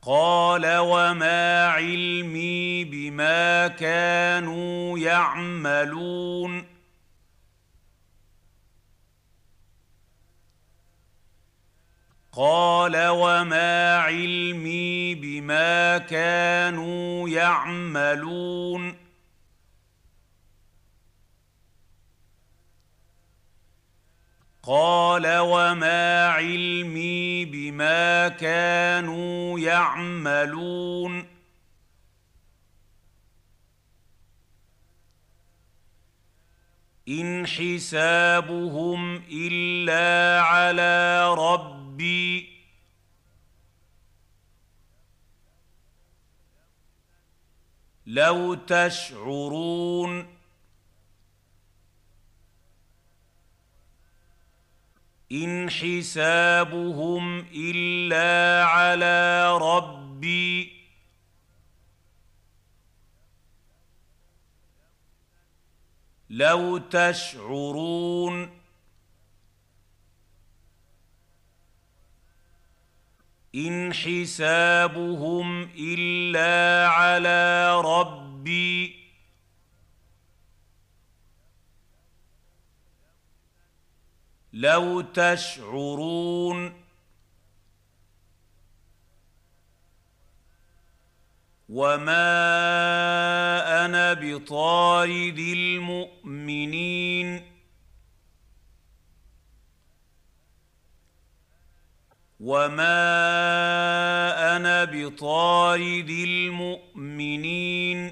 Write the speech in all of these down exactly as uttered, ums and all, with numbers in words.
قال وما علمي بما كانوا يعملون قال وما علمي بما كانوا يعملون قال وما علمي بما كانوا يعملون إن حسابهم إلا على ربي لو تشعرون إن حسابهم إلا على ربي لو تشعرون إن حسابهم إلا على ربي لو تشعرون وما أنا بطارد المؤمنين وما أنا بطارد المؤمنين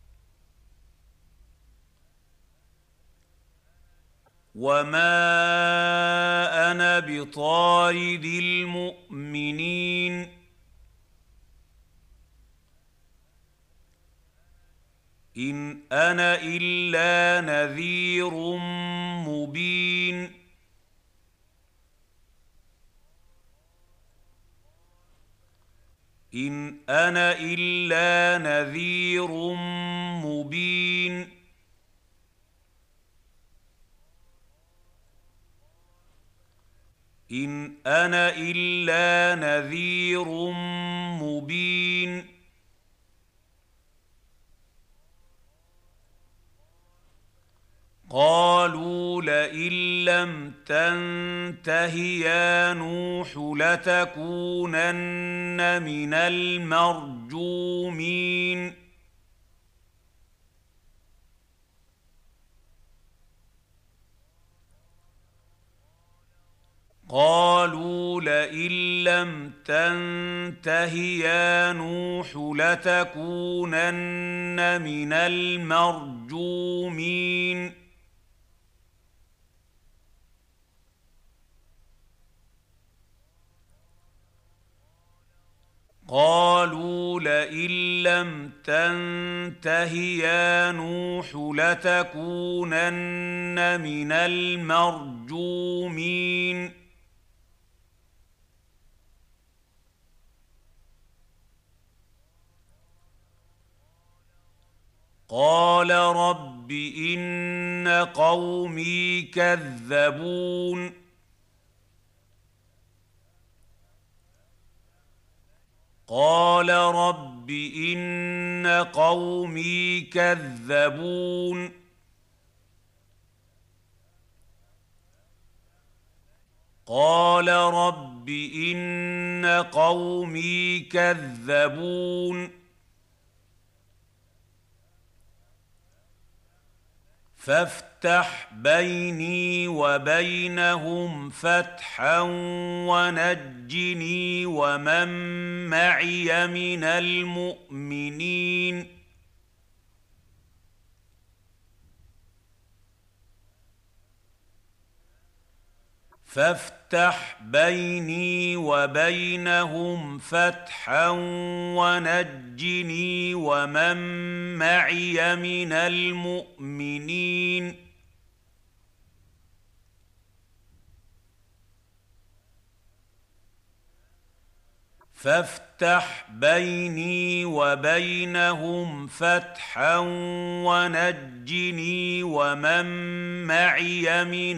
وما أنا بطارد المؤمنين إن أنا إلا نذير مبين إن أنا إلا نذير مبين إن أنا إلا نذير مبين قالوا لئن لم تنته يا نوح لتكونن من المرجومين قالوا لئن لم تنته يا نوح لتكونن من المرجومين قالوا لئن لم تنته يا نوح لتكونن من المرجومين قال رب إن قومي كذبون قال رب إن قومي كذبون قال رب إن قومي كذبون فافتح بيني وبينهم فتحا ونجني ومن معي من المؤمنين فافتح بيني وبينهم فتحا ونجني ومن معي من المؤمنين. فافتح بيني وبينهم فتحا ونجني ومن معي من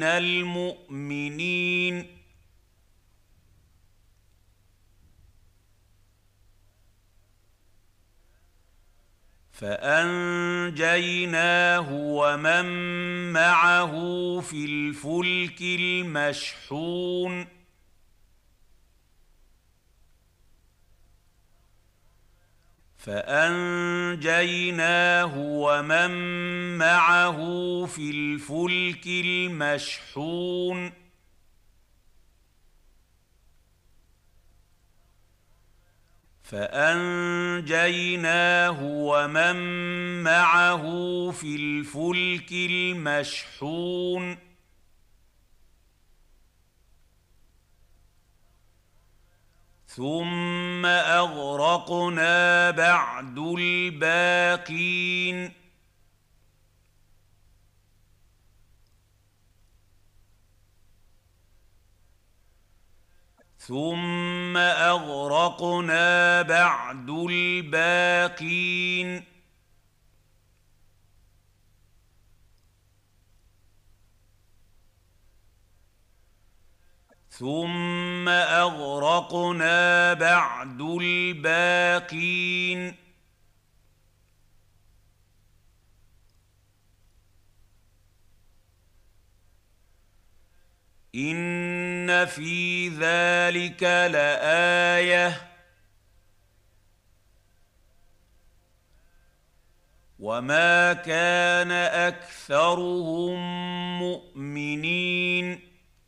المؤمنين. فانجيناه ومن معه في الفلك المشحون فانجيناه ومن معه في الفلك المشحون فانجيناه ومن معه في الفلك المشحون ثم اغرقنا بعد الباقين ثم اغرقنا بعد الباقين ثم اغرقنا بعد الباقين إن في ذلك لآية وما كان أكثرهم مؤمنين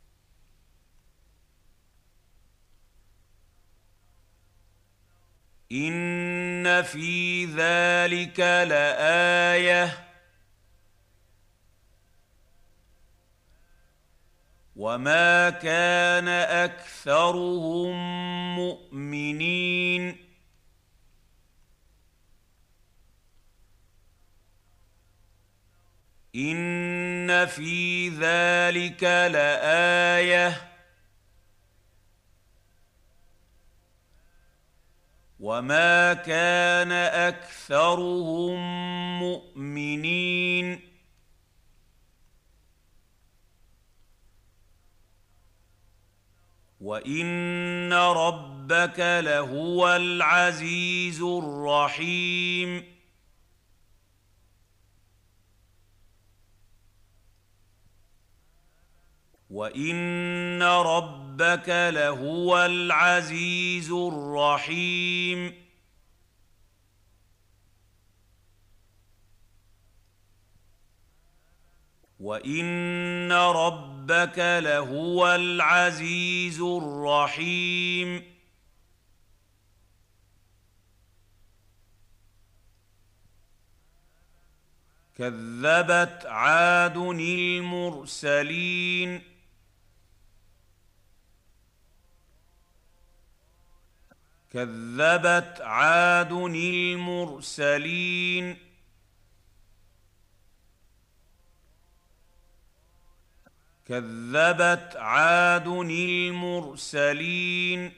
إن في ذلك لآية وما كان أكثرهم مؤمنين إن في ذلك لآية وما كان أكثرهم مؤمنين وإن ربك لهو العزيز الرحيم وإن ربك لهو العزيز الرحيم وإن ربك لهو العزيز الرحيم كذبت عاد المرسلين كذبت عاد المرسلين كذبت عاد المرسلين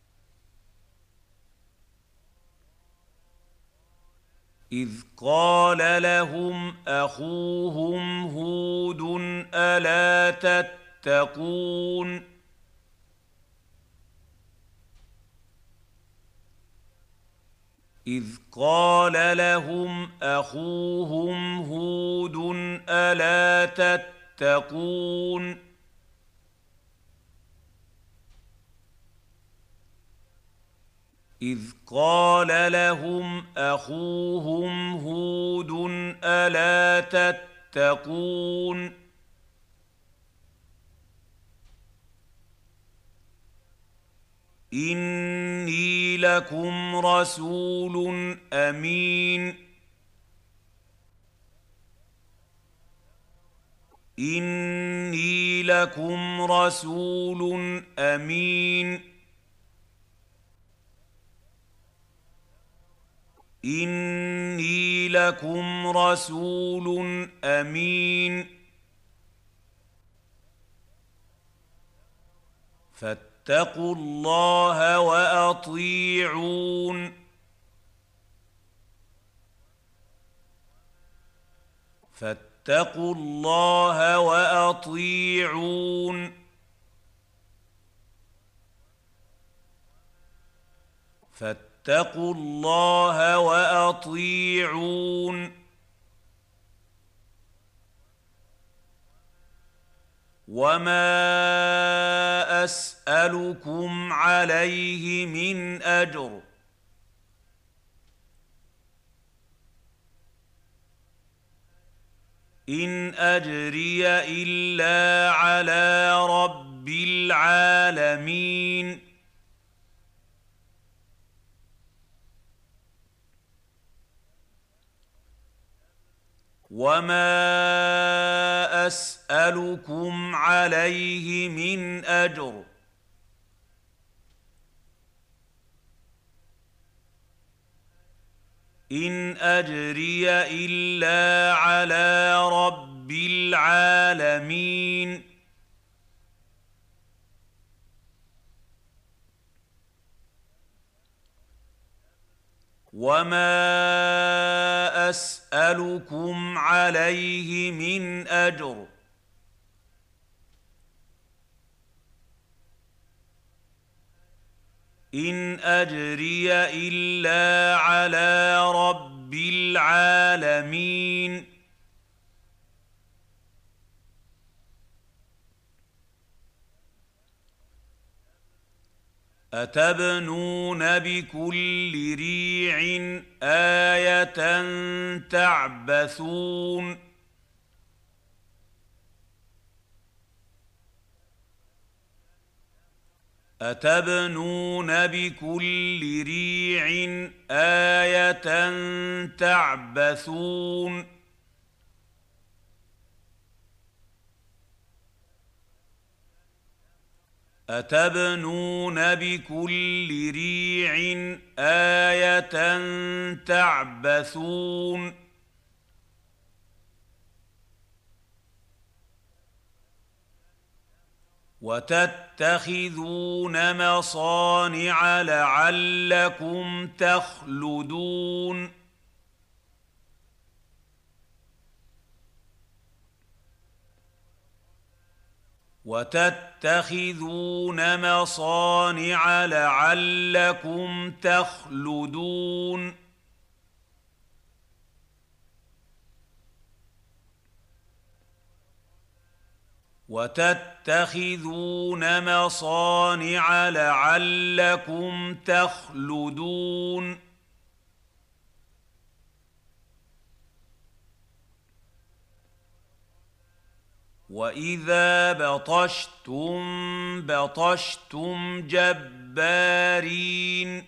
إذ قال لهم أخوهم هود ألا تتقون إذ قال لهم أخوهم هود ألا تتقون إذ قال لهم أخوهم هود ألا تتقون إني لكم رسول أمين إني لكم رسول أمين إني لكم رسول أمين فاتقوا الله وأطيعون فاتقوا الله وأطيعون فاتقوا فاتقوا الله وأطيعون وما أسألكم عليه من أجر إن أجري إلا على رب العالمين وما أسألكم عليه من أجر إن أجري إلا على رب العالمين وما أسألكم عليه من أجر إن أجري إلا على رب العالمين أتبنون بكل ريع آية تعبثون أتبنون بكل ريع آية تعبثون أتبنون بكل ريع آية تعبثون وتتخذون مصانع لعلكم تخلدون وتتخذون مصانع لعلكم تخلدون وتتخذون مصانع لعلكم تخلدون وإذا بطشتم بطشتم جبارين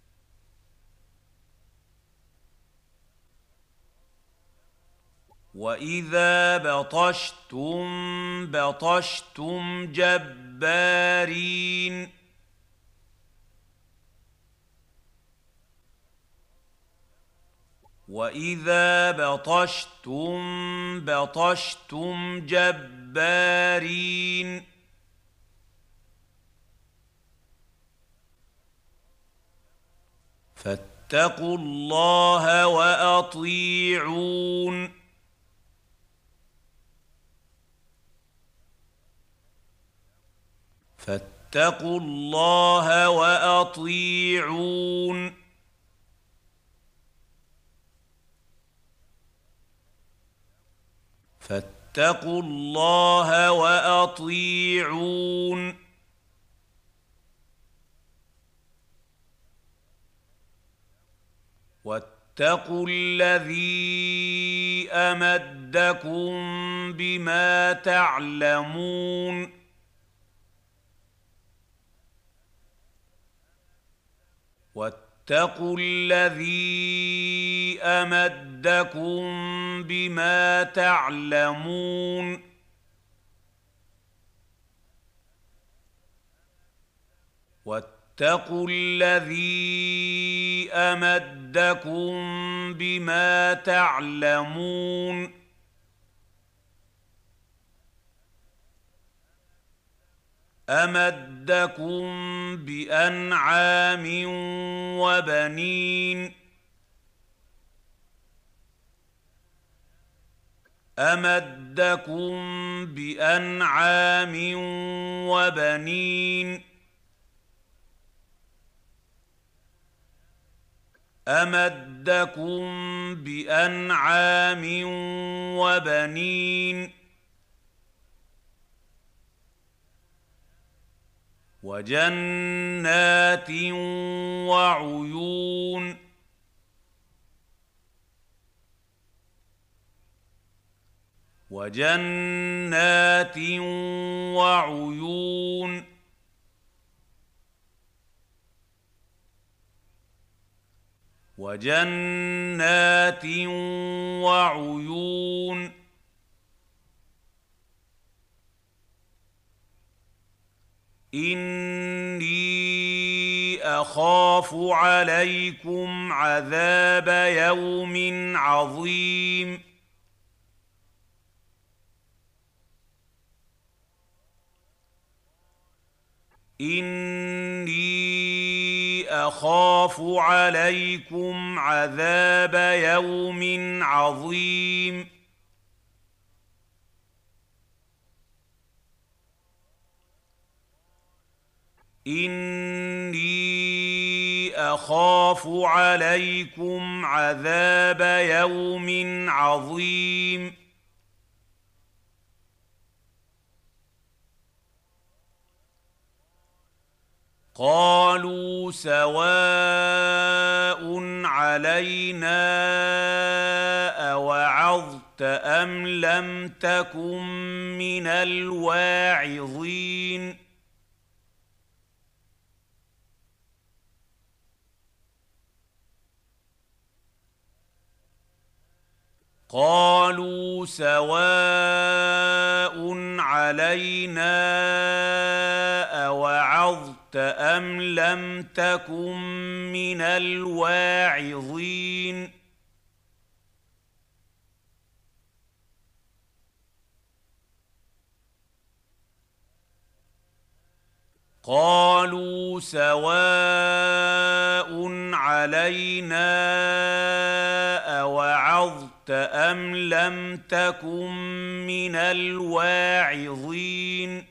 وإذا بطشتم بطشتم جبارين وإذا بطشتم بطشتم جبارين فاتقوا الله وأطيعون فاتقوا الله وأطيعون فاتقوا الله وأطيعون واتقوا الذي أمدكم بما تعلمون واتقوا الذي أمدكم بما تعلمون واتقوا الذي أمدكم بما تعلمون أمدكم بأنعام وبنين أمدكم بأنعام وبنين أمدكم بأنعام وبنين وجنات وعيون وجنات وعيون وجنات وعيون إني أخاف عليكم عذاب يوم عظيم إني أخاف عليكم عذاب يوم عظيم إني أخاف عليكم عذاب يوم عظيم قالوا سواء علينا أوعظت أم لم تكن من الواعظين قالوا سواء علينا أوعظت أم لم تكن من الواعظين قالوا سواء علينا أوعظت أم لم تكن من الواعظين